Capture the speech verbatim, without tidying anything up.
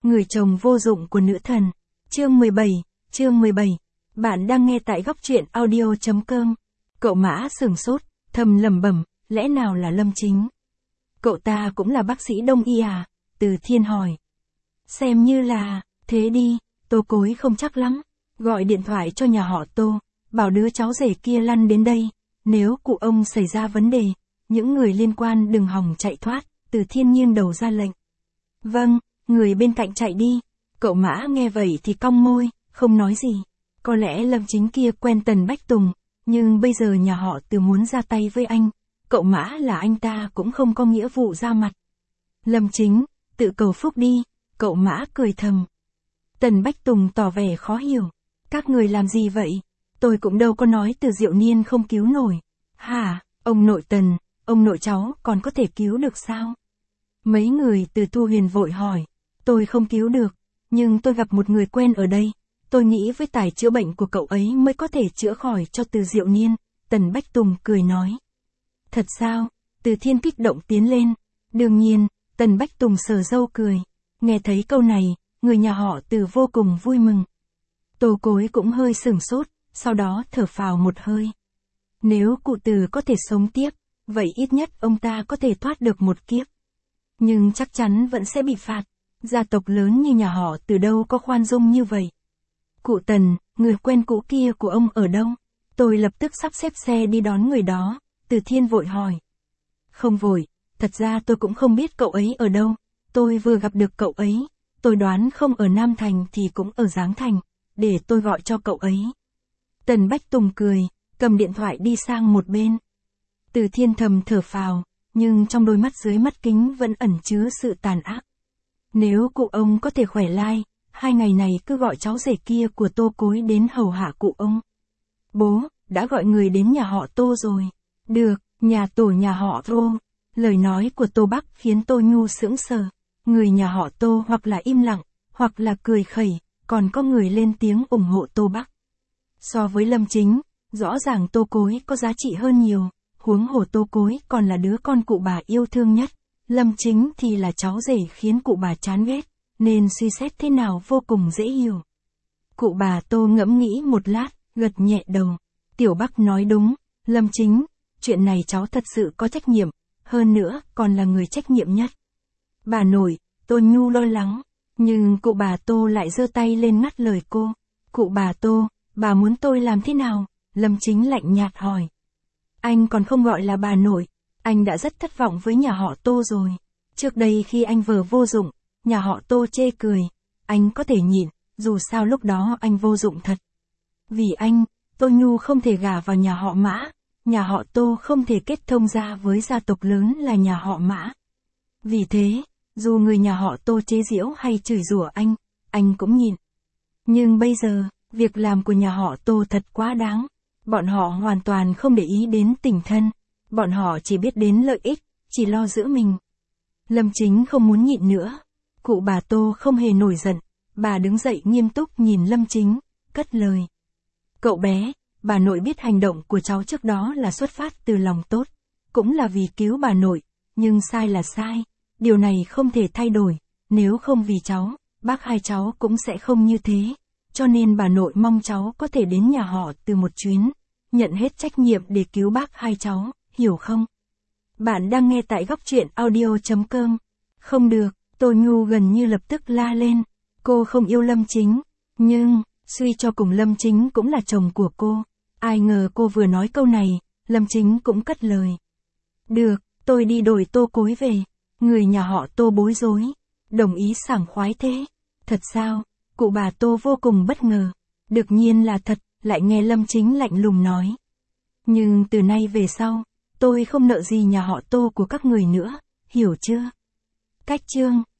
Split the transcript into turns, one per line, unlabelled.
Người chồng vô dụng của nữ thần. Chương mười bảy, chương mười bảy. Bạn đang nghe tại góc truyện audio chấm com. Cậu Mã sửng sốt, thầm lẩm bẩm, lẽ nào là Lâm Chính? Cậu ta cũng là bác sĩ đông y à? Từ Thiên hỏi. Xem như là, thế đi, Tô Cối không chắc lắm. Gọi điện thoại cho nhà họ Tô, bảo đứa cháu rể kia lăn đến đây. Nếu cụ ông xảy ra vấn đề, những người liên quan đừng hòng chạy thoát. Từ Thiên nghiêng đầu ra lệnh. Vâng, người bên cạnh chạy đi. Cậu Mã nghe vậy thì cong môi, không nói gì. Có lẽ Lâm Chính kia quen Tần Bách Tùng, nhưng bây giờ nhà họ Từ muốn ra tay với anh. Cậu Mã là anh ta cũng không có nghĩa vụ ra mặt. Lâm Chính, tự cầu phúc đi. Cậu Mã cười thầm. Tần Bách Tùng tỏ vẻ khó hiểu. Các người làm gì vậy? Tôi cũng đâu có nói Từ Diệu Niên không cứu nổi. Hả, ông nội Tần, ông nội cháu còn có thể cứu được sao? Mấy người từ Thu Huyền vội hỏi. Tôi không cứu được, nhưng tôi gặp một người quen ở đây. Tôi nghĩ với tài chữa bệnh của cậu ấy mới có thể chữa khỏi cho Từ Diệu Niên. Tần Bách Tùng cười nói. Thật sao? Từ Thiên kích động tiến lên. Đương nhiên, Tần Bách Tùng sờ râu cười. Nghe thấy câu này, người nhà họ Từ vô cùng vui mừng. Tô Cối cũng hơi sửng sốt, sau đó thở phào một hơi. Nếu cụ Từ có thể sống tiếp, vậy ít nhất ông ta có thể thoát được một kiếp. Nhưng chắc chắn vẫn sẽ bị phạt. Gia tộc lớn như nhà họ Từ đâu có khoan dung như vậy. Cụ Tần, người quen cũ kia của ông ở đâu? Tôi lập tức sắp xếp xe đi đón người đó. Từ Thiên vội hỏi. Không vội, thật ra tôi cũng không biết cậu ấy ở đâu. Tôi vừa gặp được cậu ấy. Tôi đoán không ở Nam Thành thì cũng ở Giáng Thành. Để tôi gọi cho cậu ấy. Tần Bách Tùng cười, cầm điện thoại đi sang một bên. Từ Thiên thầm thở phào, nhưng trong đôi mắt dưới mắt kính vẫn ẩn chứa sự tàn ác. Nếu cụ ông có thể khỏe lai, hai ngày này cứ gọi cháu rể kia của Tô Cối đến hầu hạ cụ ông. Bố, đã gọi người đến nhà họ Tô rồi. Được, nhà tổ nhà họ Tô. Lời nói của Tô Bắc khiến Tô Nhu sững sờ. Người nhà họ Tô hoặc là im lặng, hoặc là cười khẩy, còn có người lên tiếng ủng hộ Tô Bắc. So với Lâm Chính, rõ ràng Tô Cối có giá trị hơn nhiều. Huống hồ Tô Cối còn là đứa con cụ bà yêu thương nhất. Lâm Chính thì là cháu rể khiến cụ bà chán ghét, nên suy xét thế nào vô cùng dễ hiểu. Cụ bà Tô ngẫm nghĩ một lát, gật nhẹ đầu. Tiểu Bắc nói đúng, Lâm Chính, chuyện này cháu thật sự có trách nhiệm, hơn nữa còn là người trách nhiệm nhất. Bà nội, Tô Nhu lo lắng, nhưng cụ bà Tô lại giơ tay lên ngắt lời cô. Cụ bà Tô, bà muốn tôi làm thế nào? Lâm Chính lạnh nhạt hỏi. Anh còn không gọi là bà nội, anh đã rất thất vọng với nhà họ Tô rồi. Trước đây khi anh vừa vô dụng, nhà họ Tô chê cười, anh có thể nhịn, dù sao lúc đó anh vô dụng thật. Vì anh, Tô Nhu không thể gả vào nhà họ Mã, nhà họ Tô không thể kết thông gia với gia tộc lớn là nhà họ Mã. Vì thế, dù người nhà họ Tô chế giễu hay chửi rủa anh, anh cũng nhịn. Nhưng bây giờ, việc làm của nhà họ Tô thật quá đáng. Bọn họ hoàn toàn không để ý đến tình thân. Bọn họ chỉ biết đến lợi ích, chỉ lo giữ mình. Lâm Chính không muốn nhịn nữa. Cụ bà Tô không hề nổi giận. Bà đứng dậy nghiêm túc nhìn Lâm Chính, cất lời. Cậu bé, bà nội biết hành động của cháu trước đó là xuất phát từ lòng tốt. Cũng là vì cứu bà nội, nhưng sai là sai. Điều này không thể thay đổi. Nếu không vì cháu, bác hai cháu cũng sẽ không như thế. Cho nên bà nội mong cháu có thể đến nhà họ Từ một chuyến. Nhận hết trách nhiệm để cứu bác hai cháu, hiểu không? Bạn đang nghe tại góc truyện audio chấm com. Không được, Tô Nhu gần như lập tức la lên. Cô không yêu Lâm Chính. Nhưng, suy cho cùng Lâm Chính cũng là chồng của cô. Ai ngờ cô vừa nói câu này, Lâm Chính cũng cất lời. Được, tôi đi đổi Tô Cối về. Người nhà họ Tô bối rối. Đồng ý sảng khoái thế. Thật sao? Cụ bà Tô vô cùng bất ngờ. Đương nhiên là thật, lại nghe Lâm Chính lạnh lùng nói. Nhưng từ nay về sau, tôi không nợ gì nhà họ Tô của các người nữa, hiểu chưa? Cách chương